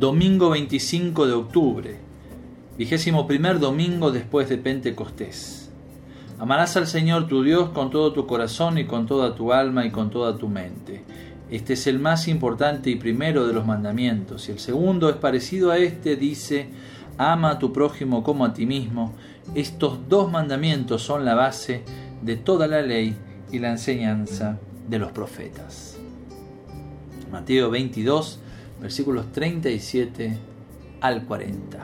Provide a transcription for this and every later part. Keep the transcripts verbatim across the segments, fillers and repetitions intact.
domingo veinticinco de octubre, vigésimo primer domingo después de Pentecostés. Amarás al Señor tu Dios con todo tu corazón y con toda tu alma y con toda tu mente. Este es el más importante y primero de los mandamientos, y el segundo es parecido a este, dice: ama a tu prójimo como a ti mismo. Estos dos mandamientos son la base de toda la ley y la enseñanza de los profetas. Mateo veintidós, versículos treinta y siete al cuarenta.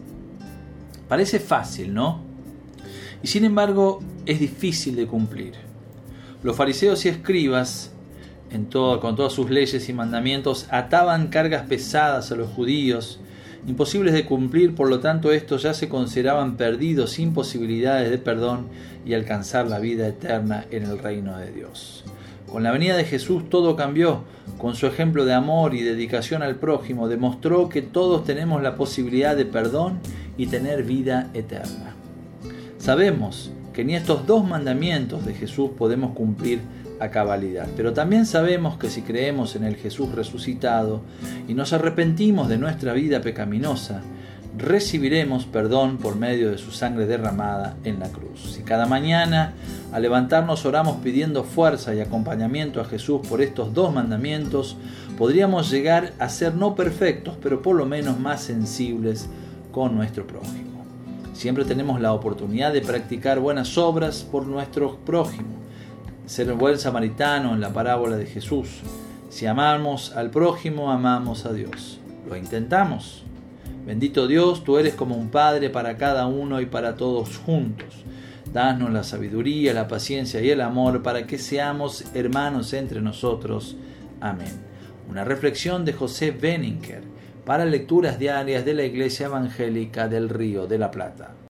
Parece fácil, ¿no? Y sin embargo es difícil de cumplir. Los fariseos y escribas, en todo, con todas sus leyes y mandamientos, ataban cargas pesadas a los judíos, imposibles de cumplir. Por lo tanto, estos ya se consideraban perdidos, sin posibilidades de perdón y alcanzar la vida eterna en el reino de Dios. Con la venida de Jesús todo cambió. Con su ejemplo de amor y dedicación al prójimo, demostró que todos tenemos la posibilidad de perdón y tener vida eterna. Sabemos que ni estos dos mandamientos de Jesús podemos cumplir a cabalidad, pero también sabemos que si creemos en el Jesús resucitado y nos arrepentimos de nuestra vida pecaminosa, recibiremos perdón por medio de su sangre derramada en la cruz. Si cada mañana al levantarnos oramos pidiendo fuerza y acompañamiento a Jesús por estos dos mandamientos, podríamos llegar a ser no perfectos, pero por lo menos más sensibles con nuestro prójimo. Siempre tenemos la oportunidad de practicar buenas obras por nuestro prójimo, ser un buen samaritano en la parábola de Jesús. Si amamos al prójimo, amamos a Dios. ¿Lo intentamos? Bendito Dios, tú eres como un padre para cada uno y para todos juntos. Danos la sabiduría, la paciencia y el amor para que seamos hermanos entre nosotros. Amén. Una reflexión de José Benninger para lecturas diarias de la Iglesia Evangélica del Río de la Plata.